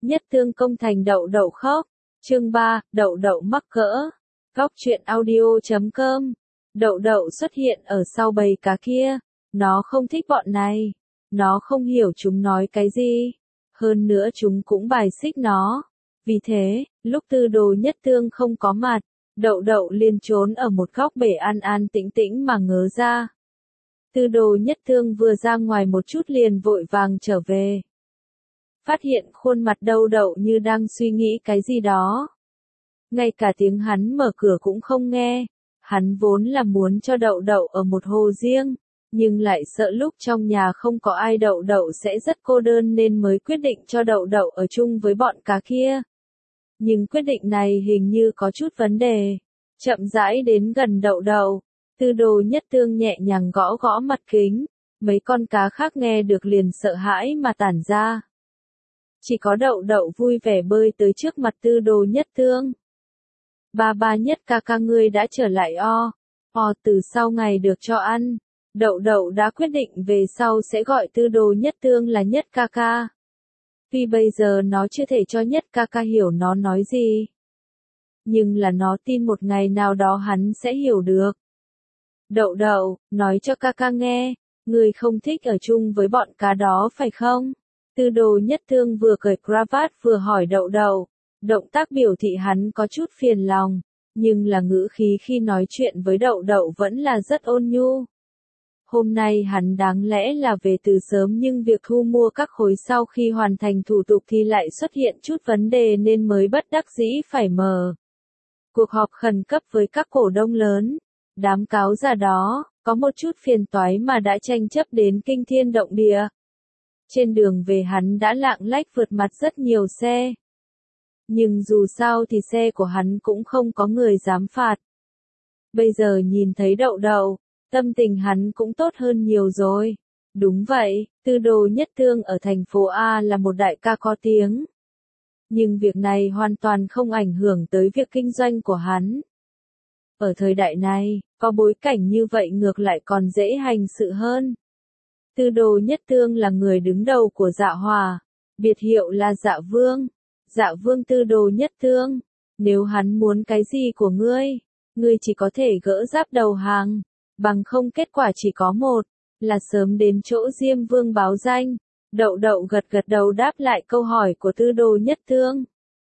Nhất Tương công thành đậu đậu khóc. Chương 3, đậu đậu mắc cỡ. Góc truyện audio.com. Đậu đậu xuất hiện ở sau bầy cá kia. Nó không thích bọn này. Nó không hiểu chúng nói cái gì. Hơn nữa chúng cũng bài xích nó. Vì thế, lúc Tư Đồ Nhất Tương không có mặt, đậu đậu liền trốn ở một góc bể an an tĩnh tĩnh mà ngớ ra. Tư Đồ Nhất Tương vừa ra ngoài một chút liền vội vàng trở về. Phát hiện khuôn mặt đậu đậu như đang suy nghĩ cái gì đó. Ngay cả tiếng hắn mở cửa cũng không nghe. Hắn vốn là muốn cho đậu đậu ở một hồ riêng, nhưng lại sợ lúc trong nhà không có ai đậu đậu sẽ rất cô đơn nên mới quyết định cho đậu đậu ở chung với bọn cá kia. Nhưng quyết định này hình như có chút vấn đề. Chậm rãi đến gần đậu đậu, Tư Đồ Nhất Tương nhẹ nhàng gõ gõ mặt kính, mấy con cá khác nghe được liền sợ hãi mà tản ra. Chỉ có đậu đậu vui vẻ bơi tới trước mặt Tư Đồ Nhất Tương. Ba Nhất ca ca ngươi đã trở lại từ sau ngày được cho ăn. Đậu đậu đã quyết định về sau sẽ gọi Tư Đồ Nhất Tương là Nhất ca ca. Tuy bây giờ nó chưa thể cho Nhất ca ca hiểu nó nói gì, nhưng là nó tin một ngày nào đó hắn sẽ hiểu được. Đậu đậu, nói cho ca ca nghe, ngươi không thích ở chung với bọn cá đó phải không? Tư Đồ Nhất Tương vừa cởi cravat vừa hỏi đậu đậu, động tác biểu thị hắn có chút phiền lòng, nhưng là ngữ khí khi nói chuyện với đậu đậu vẫn là rất ôn nhu. Hôm nay hắn đáng lẽ là về từ sớm nhưng việc thu mua các khối sau khi hoàn thành thủ tục thì lại xuất hiện chút vấn đề nên mới bất đắc dĩ phải mở cuộc họp khẩn cấp với các cổ đông lớn. Đám cáo già đó, có một chút phiền toái mà đã tranh chấp đến kinh thiên động địa. Trên đường về hắn đã lạng lách vượt mặt rất nhiều xe. Nhưng dù sao thì xe của hắn cũng không có người dám phạt. Bây giờ nhìn thấy đậu đậu, tâm tình hắn cũng tốt hơn nhiều rồi. Đúng vậy, Tư Đồ Nhất Tương ở thành phố A là một đại ca có tiếng. Nhưng việc này hoàn toàn không ảnh hưởng tới việc kinh doanh của hắn. Ở thời đại này, có bối cảnh như vậy ngược lại còn dễ hành sự hơn. Tư Đồ Nhất Tương là người đứng đầu của Dạ Hòa, biệt hiệu là Dạ Vương. Dạ Vương Tư Đồ Nhất Tương, nếu hắn muốn cái gì của ngươi, ngươi chỉ có thể gỡ giáp đầu hàng, bằng không kết quả chỉ có một, là sớm đến chỗ Diêm Vương báo danh. Đậu đậu gật gật đầu đáp lại câu hỏi của Tư Đồ Nhất Tương.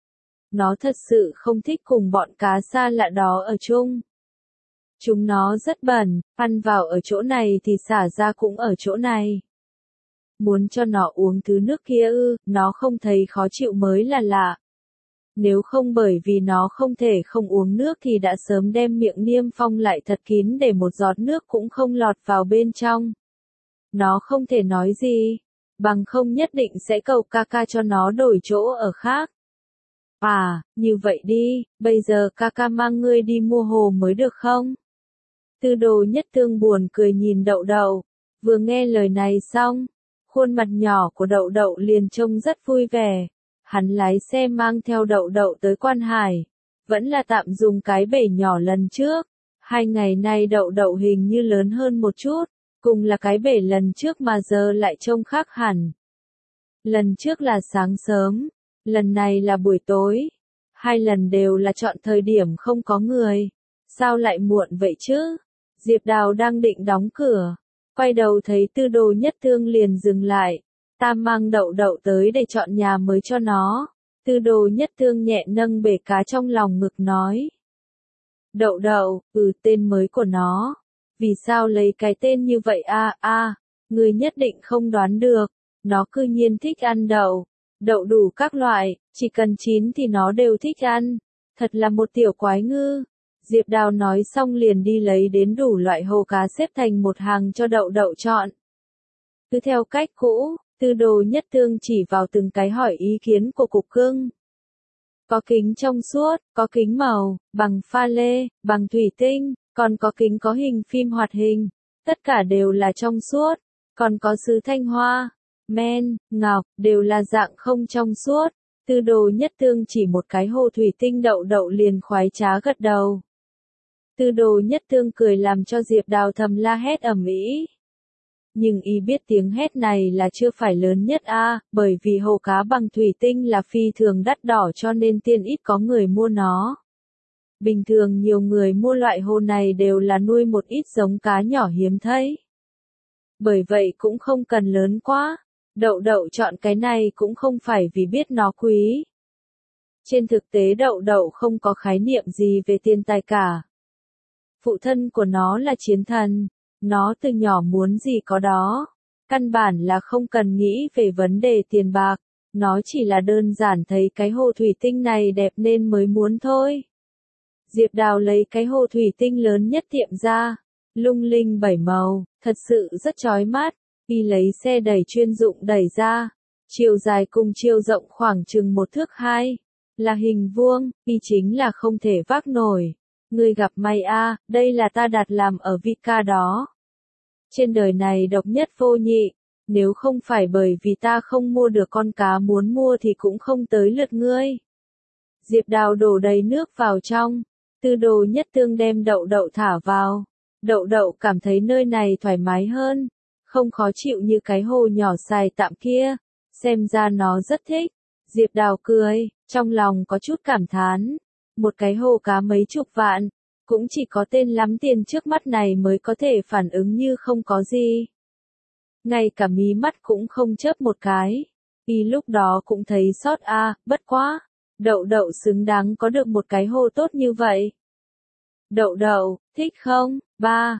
Nó thật sự không thích cùng bọn cá xa lạ đó ở chung. Chúng nó rất bẩn, ăn vào ở chỗ này thì xả ra cũng ở chỗ này. Muốn cho nó uống thứ nước kia nó không thấy khó chịu mới là lạ. Nếu không bởi vì nó không thể không uống nước thì đã sớm đem miệng niêm phong lại thật kín để một giọt nước cũng không lọt vào bên trong. Nó không thể nói gì, bằng không nhất định sẽ cầu ca ca cho nó đổi chỗ ở khác. Như vậy đi, bây giờ ca ca mang ngươi đi mua hồ mới được không? Tư Đồ Nhất Tương buồn cười nhìn đậu đậu, vừa nghe lời này xong, khuôn mặt nhỏ của đậu đậu liền trông rất vui vẻ. Hắn lái xe mang theo đậu đậu tới Quan Hải, vẫn là tạm dùng cái bể nhỏ lần trước. 2 ngày nay đậu đậu hình như lớn hơn một chút, cùng là cái bể lần trước mà giờ lại trông khác hẳn. Lần trước là sáng sớm, lần này là buổi tối. 2 lần đều là chọn thời điểm không có người. Sao lại muộn vậy chứ? Diệp Đào đang định đóng cửa, quay đầu thấy Tư Đồ Nhất Tương liền dừng lại. Ta mang đậu đậu tới để chọn nhà mới cho nó. Tư Đồ Nhất Tương nhẹ nâng bể cá trong lòng ngực nói. Đậu đậu, tên mới của nó. Vì sao lấy cái tên như vậy ngươi nhất định không đoán được. Nó cư nhiên thích ăn đậu. Đậu đủ các loại, chỉ cần chín thì nó đều thích ăn. Thật là một tiểu quái ngư. Diệp Đào nói xong liền đi lấy đến đủ loại hồ cá xếp thành một hàng cho đậu đậu chọn. Cứ theo cách cũ, Tư Đồ Nhất Tương chỉ vào từng cái hỏi ý kiến của cục cưng. Có kính trong suốt, có kính màu, bằng pha lê, bằng thủy tinh, còn có kính có hình phim hoạt hình. Tất cả đều là trong suốt, còn có sứ thanh hoa, men, ngọc, đều là dạng không trong suốt. Tư Đồ Nhất Tương chỉ một cái hồ thủy tinh đậu đậu liền khoái trá gật đầu. Tư Đồ Nhất Tương cười làm cho Diệp Đào thầm la hét ầm ĩ. Nhưng y biết tiếng hét này là chưa phải lớn nhất bởi vì hồ cá bằng thủy tinh là phi thường đắt đỏ cho nên tiên ít có người mua nó. Bình thường nhiều người mua loại hồ này đều là nuôi một ít giống cá nhỏ hiếm thấy. Bởi vậy cũng không cần lớn quá. Đậu đậu chọn cái này cũng không phải vì biết nó quý. Trên thực tế đậu đậu không có khái niệm gì về tiền tài cả. Phụ thân của nó là chiến thần, nó từ nhỏ muốn gì có đó. Căn bản là không cần nghĩ về vấn đề tiền bạc, nó chỉ là đơn giản thấy cái hồ thủy tinh này đẹp nên mới muốn thôi. Diệp Đào lấy cái hồ thủy tinh lớn nhất tiệm ra, lung linh 7 màu, thật sự rất chói mắt. Y lấy xe đẩy chuyên dụng đẩy ra, chiều dài cùng chiều rộng khoảng chừng 1 thước 2, là hình vuông, y chính là không thể vác nổi. Ngươi gặp may đây là ta đặt làm ở Vika đó. Trên đời này độc nhất vô nhị, nếu không phải bởi vì ta không mua được con cá muốn mua thì cũng không tới lượt ngươi. Diệp Đào đổ đầy nước vào trong, Tư Đồ Nhất Tương đem đậu đậu thả vào. Đậu đậu cảm thấy nơi này thoải mái hơn, không khó chịu như cái hồ nhỏ xài tạm kia, xem ra nó rất thích. Diệp Đào cười, trong lòng có chút cảm thán, một cái hồ cá mấy chục vạn, cũng chỉ có tên lắm tiền trước mắt này mới có thể phản ứng như không có gì. Ngay cả mí mắt cũng không chớp một cái, y lúc đó cũng thấy sót bất quá, đậu đậu xứng đáng có được một cái hồ tốt như vậy. Đậu đậu, thích không? Ba,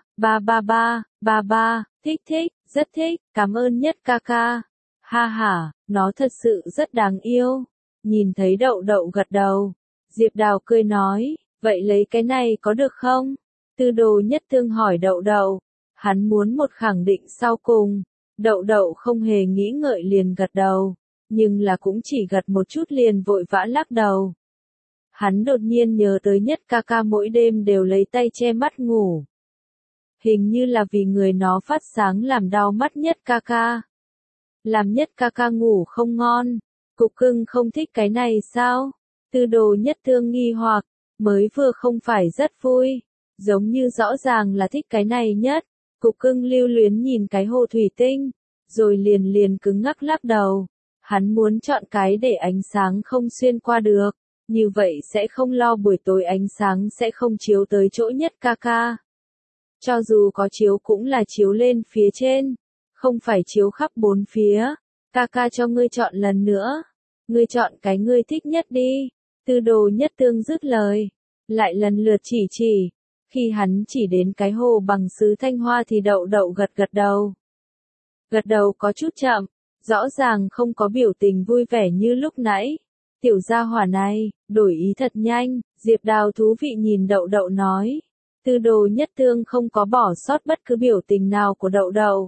thích, rất thích, cảm ơn nhất ca ca. Ha ha, nó thật sự rất đáng yêu. Nhìn thấy đậu đậu gật đầu, Diệp Đào cười nói, vậy lấy cái này có được không? Tư Đồ Nhất Tương hỏi đậu đậu, hắn muốn một khẳng định sau cùng. Đậu đậu không hề nghĩ ngợi liền gật đầu, nhưng là cũng chỉ gật một chút liền vội vã lắc đầu. Hắn đột nhiên nhớ tới Nhất ca ca mỗi đêm đều lấy tay che mắt ngủ. Hình như là vì người nó phát sáng làm đau mắt Nhất ca ca. Làm Nhất ca ca ngủ không ngon. Cục cưng không thích cái này sao? Tư Đồ Nhất Tương nghi hoặc, mới vừa không phải rất vui. Giống như rõ ràng là thích cái này nhất. Cục cưng lưu luyến nhìn cái hồ thủy tinh, rồi liền cứng ngắc lắc đầu. Hắn muốn chọn cái để ánh sáng không xuyên qua được. Như vậy sẽ không lo buổi tối ánh sáng sẽ không chiếu tới chỗ Nhất ca ca. Cho dù có chiếu cũng là chiếu lên phía trên, không phải chiếu khắp bốn phía. Ca ca cho ngươi chọn lần nữa. Ngươi chọn cái ngươi thích nhất đi. Tư Đồ Nhất Tương dứt lời, lại lần lượt chỉ. Khi hắn chỉ đến cái hồ bằng sứ Thanh Hoa thì đậu đậu gật đầu. Gật đầu có chút chậm, rõ ràng không có biểu tình vui vẻ như lúc nãy. Tiểu gia hỏa này, đổi ý thật nhanh. Diệp Đào thú vị nhìn đậu đậu nói. Tư Đồ Nhất Tương không có bỏ sót bất cứ biểu tình nào của đậu đậu.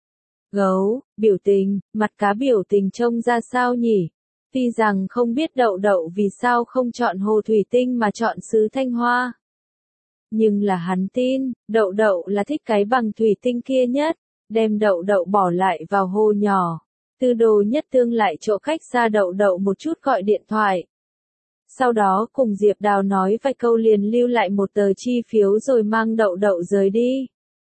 Gấu, biểu tình, mặt cá biểu tình trông ra sao nhỉ? Tuy rằng không biết đậu đậu vì sao không chọn hồ thủy tinh mà chọn sứ Thanh Hoa. Nhưng là hắn tin, đậu đậu là thích cái bằng thủy tinh kia nhất, đem đậu đậu bỏ lại vào hồ nhỏ. Tư Đồ Nhất Tương lại chỗ khách xa đậu đậu một chút gọi điện thoại. Sau đó cùng Diệp Đào nói vài câu liền lưu lại một tờ chi phiếu rồi mang đậu đậu rời đi.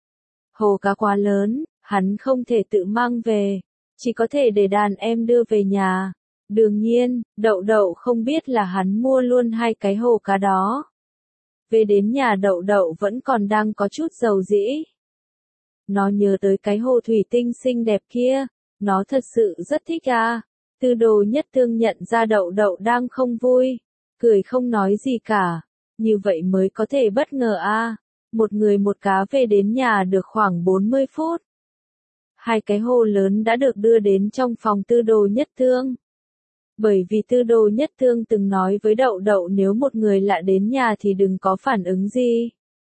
Hồ cá quá lớn, hắn không thể tự mang về, chỉ có thể để đàn em đưa về nhà. Đương nhiên, đậu đậu không biết là hắn mua luôn 2 cái hồ cá đó. Về đến nhà đậu đậu vẫn còn đang có chút dầu dĩ. Nó nhớ tới cái hồ thủy tinh xinh đẹp kia, nó thật sự rất thích Tư Đồ Nhất Tương nhận ra đậu đậu đang không vui, cười không nói gì cả, như vậy mới có thể bất ngờ Một người một cá về đến nhà được khoảng 40 phút. 2 cái hồ lớn đã được đưa đến trong phòng Tư Đồ Nhất Tương. Bởi vì Tư Đồ Nhất Tương từng nói với đậu đậu nếu một người lạ đến nhà thì đừng có phản ứng gì.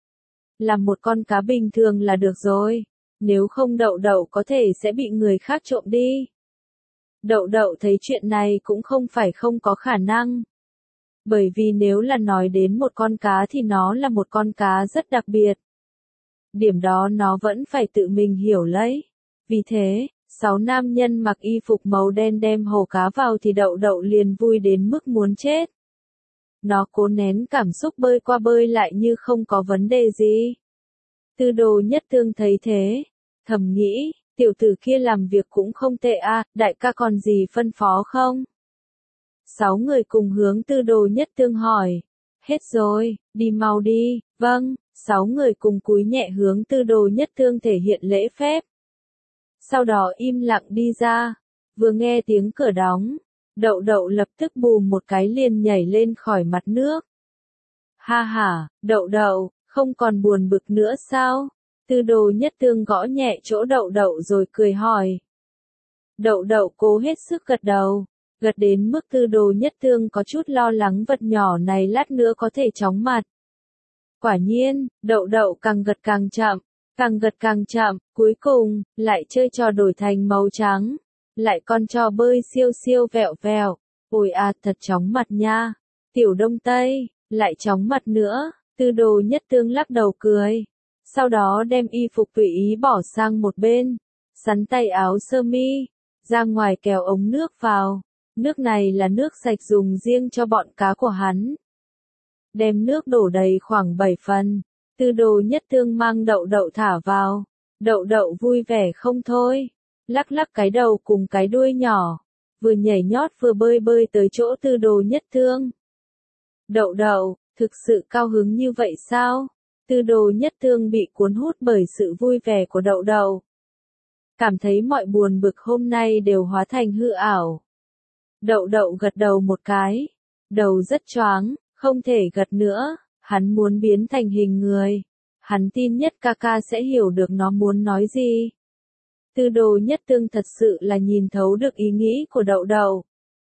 Làm một con cá bình thường là được rồi, nếu không đậu đậu có thể sẽ bị người khác trộm đi. Đậu đậu thấy chuyện này cũng không phải không có khả năng. Bởi vì nếu là nói đến một con cá thì nó là một con cá rất đặc biệt. Điểm đó nó vẫn phải tự mình hiểu lấy. Vì thế, 6 nam nhân mặc y phục màu đen đem hồ cá vào thì đậu đậu liền vui đến mức muốn chết. Nó cố nén cảm xúc bơi qua bơi lại như không có vấn đề gì. Tư Đồ Nhất Tương thấy thế, thầm nghĩ, tiểu tử kia làm việc cũng không tệ à, đại ca còn gì phân phó không? 6 người cùng hướng Tư Đồ Nhất Tương hỏi. Hết rồi, đi mau đi, vâng, 6 người cùng cúi nhẹ hướng Tư Đồ Nhất Tương thể hiện lễ phép. Sau đó im lặng đi ra, vừa nghe tiếng cửa đóng, Đậu Đậu lập tức bùm một cái liền nhảy lên khỏi mặt nước. Ha ha, Đậu Đậu, không còn buồn bực nữa sao? Tư Đồ Nhất Tương gõ nhẹ chỗ Đậu Đậu rồi cười hỏi. Đậu Đậu cố hết sức gật đầu, gật đến mức Tư Đồ Nhất Tương có chút lo lắng vật nhỏ này lát nữa có thể chóng mặt. Quả nhiên, Đậu Đậu càng gật càng chậm, cuối cùng, lại chơi trò đổi thành màu trắng, lại con trò bơi siêu siêu vẹo vẹo, ôi à thật chóng mặt nha, Tiểu Đông Tây, lại chóng mặt nữa, Tư Đồ Nhất Tương lắc đầu cười, sau đó đem y phục tùy ý bỏ sang một bên, sắn tay áo sơ mi, ra ngoài kéo ống nước vào, nước này là nước sạch dùng riêng cho bọn cá của hắn. Đem nước đổ đầy khoảng 7 phần. Tư Đồ Nhất Tương mang Đậu Đậu thả vào. Đậu Đậu vui vẻ không thôi. Lắc lắc cái đầu cùng cái đuôi nhỏ. Vừa nhảy nhót vừa bơi bơi tới chỗ Tư Đồ Nhất Tương. Đậu Đậu, thực sự cao hứng như vậy sao? Tư Đồ Nhất Tương bị cuốn hút bởi sự vui vẻ của Đậu Đậu. Cảm thấy mọi buồn bực hôm nay đều hóa thành hư ảo. Đậu Đậu gật đầu một cái. Đầu rất choáng, không thể gật nữa. Hắn muốn biến thành hình người. Hắn tin nhất ca ca sẽ hiểu được nó muốn nói gì. Tư Đồ Nhất Tương thật sự là nhìn thấu được ý nghĩ của Đậu Đậu.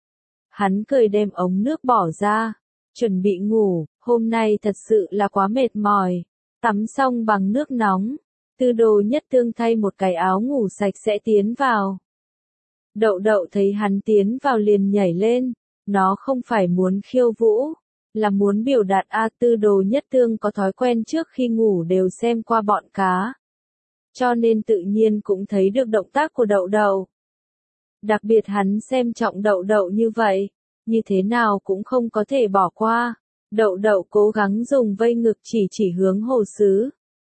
Hắn cười đem ống nước bỏ ra. Chuẩn bị ngủ, hôm nay thật sự là quá mệt mỏi. Tắm xong bằng nước nóng. Tư Đồ Nhất Tương thay một cái áo ngủ sạch sẽ tiến vào. Đậu Đậu thấy hắn tiến vào liền nhảy lên. Nó không phải muốn khiêu vũ. Là muốn biểu đạt Tư Đồ Nhất Tương có thói quen trước khi ngủ đều xem qua bọn cá. Cho nên tự nhiên cũng thấy được động tác của Đậu Đậu. Đặc biệt hắn xem trọng Đậu Đậu như vậy, như thế nào cũng không có thể bỏ qua. Đậu Đậu cố gắng dùng vây ngực chỉ hướng hồ sứ.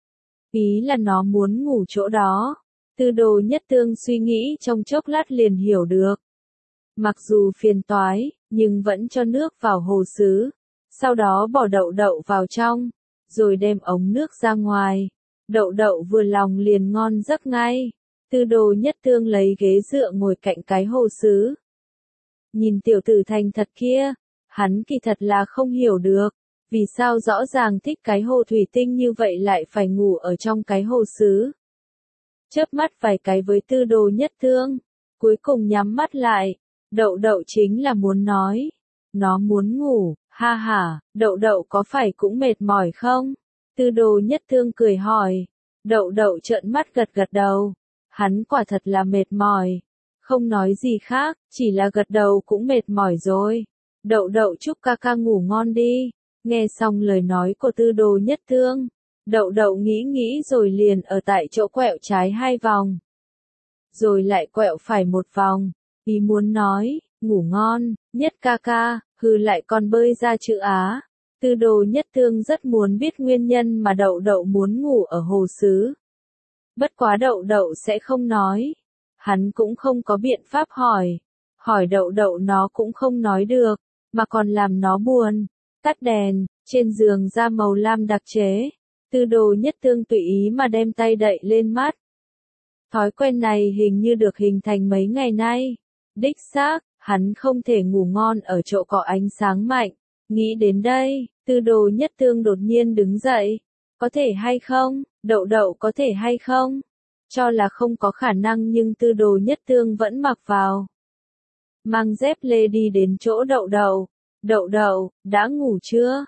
Ý là nó muốn ngủ chỗ đó. Tư Đồ Nhất Tương suy nghĩ trong chốc lát liền hiểu được. Mặc dù phiền toái, nhưng vẫn cho nước vào hồ sứ. Sau đó bỏ Đậu Đậu vào trong, rồi đem ống nước ra ngoài. Đậu Đậu vừa lòng liền ngon giấc ngay. Tư Đồ Nhất Tương lấy ghế dựa ngồi cạnh cái hồ sứ. Nhìn tiểu tử thành thật kia, hắn kỳ thật là không hiểu được, vì sao rõ ràng thích cái hồ thủy tinh như vậy lại phải ngủ ở trong cái hồ sứ. Chớp mắt vài cái với Tư Đồ Nhất Tương, cuối cùng nhắm mắt lại. Đậu Đậu chính là muốn nói, nó muốn ngủ. Ha ha, Đậu Đậu có phải cũng mệt mỏi không? Tư Đồ Nhất Tương cười hỏi. Đậu Đậu trợn mắt gật đầu. Hắn quả thật là mệt mỏi. Không nói gì khác, chỉ là gật đầu cũng mệt mỏi rồi. Đậu Đậu chúc ca ca ngủ ngon đi. Nghe xong lời nói của Tư Đồ Nhất Tương, Đậu Đậu nghĩ rồi liền ở tại chỗ quẹo trái 2 vòng. Rồi lại quẹo phải 1 vòng. Ý muốn nói, ngủ ngon, Nhất ca ca. Hừ lại còn bơi ra chữ Á. Tư Đồ Nhất Tương rất muốn biết nguyên nhân mà Đậu Đậu muốn ngủ ở hồ sứ. Bất quá Đậu Đậu sẽ không nói. Hắn cũng không có biện pháp hỏi. Hỏi Đậu Đậu nó cũng không nói được, mà còn làm nó buồn. Tắt đèn, trên giường da màu lam đặc chế. Tư Đồ Nhất Tương tùy ý mà đem tay đậy lên mắt. Thói quen này hình như được hình thành mấy ngày nay. Đích xác. Hắn không thể ngủ ngon ở chỗ có ánh sáng mạnh. Nghĩ đến đây, Tư Đồ Nhất Tương đột nhiên đứng dậy. Có thể hay không? Đậu Đậu có thể hay không? Cho là không có khả năng nhưng Tư Đồ Nhất Tương vẫn mặc vào. Mang dép lê đi đến chỗ Đậu Đậu. Đậu Đậu, đã ngủ chưa?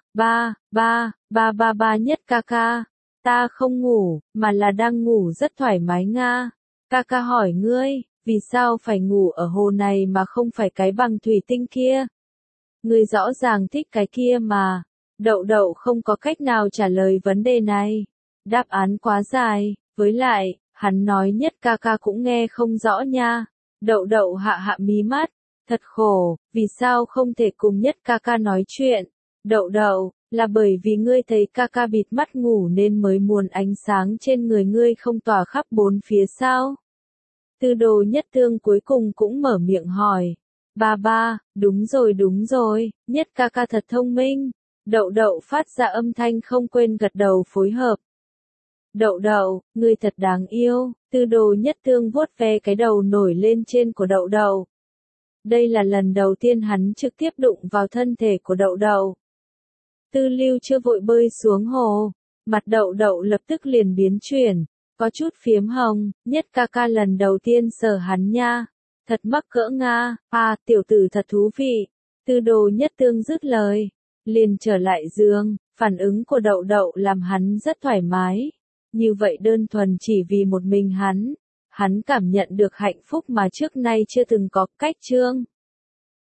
Ba Nhất ca ca. Ta không ngủ, mà là đang ngủ rất thoải mái nga. Ca ca hỏi ngươi. Vì sao phải ngủ ở hồ này mà không phải cái bằng thủy tinh kia? Ngươi rõ ràng thích cái kia mà. Đậu Đậu không có cách nào trả lời vấn đề này. Đáp án quá dài, với lại, hắn nói Nhất ca ca cũng nghe không rõ nha. Đậu Đậu hạ mí mắt. Thật khổ, vì sao không thể cùng Nhất ca ca nói chuyện? Đậu Đậu, là bởi vì ngươi thấy ca ca bịt mắt ngủ nên mới muốn ánh sáng trên người ngươi không tỏa khắp bốn phía sao? Tư Đồ Nhất Tương cuối cùng cũng mở miệng hỏi. Ba, đúng rồi, Nhất ca ca thật thông minh. Đậu đậu phát ra âm thanh không quên gật đầu phối hợp. Đậu đậu, ngươi thật đáng yêu. Tư Đồ Nhất Tương vuốt ve cái đầu nổi lên trên của đậu đậu. Đây là lần đầu tiên hắn trực tiếp đụng vào thân thể của đậu đậu. Tư Lưu chưa vội bơi xuống hồ, mặt đậu đậu lập tức liền biến chuyển, có chút phiếm hồng. Nhất ca ca lần đầu tiên sờ hắn nha, thật mắc cỡ nga, tiểu tử thật thú vị. Tư Đồ Nhất Tương dứt lời, liền trở lại giường. Phản ứng của đậu đậu làm hắn rất thoải mái, như vậy đơn thuần chỉ vì một mình hắn cảm nhận được hạnh phúc mà trước nay chưa từng có. Cách chương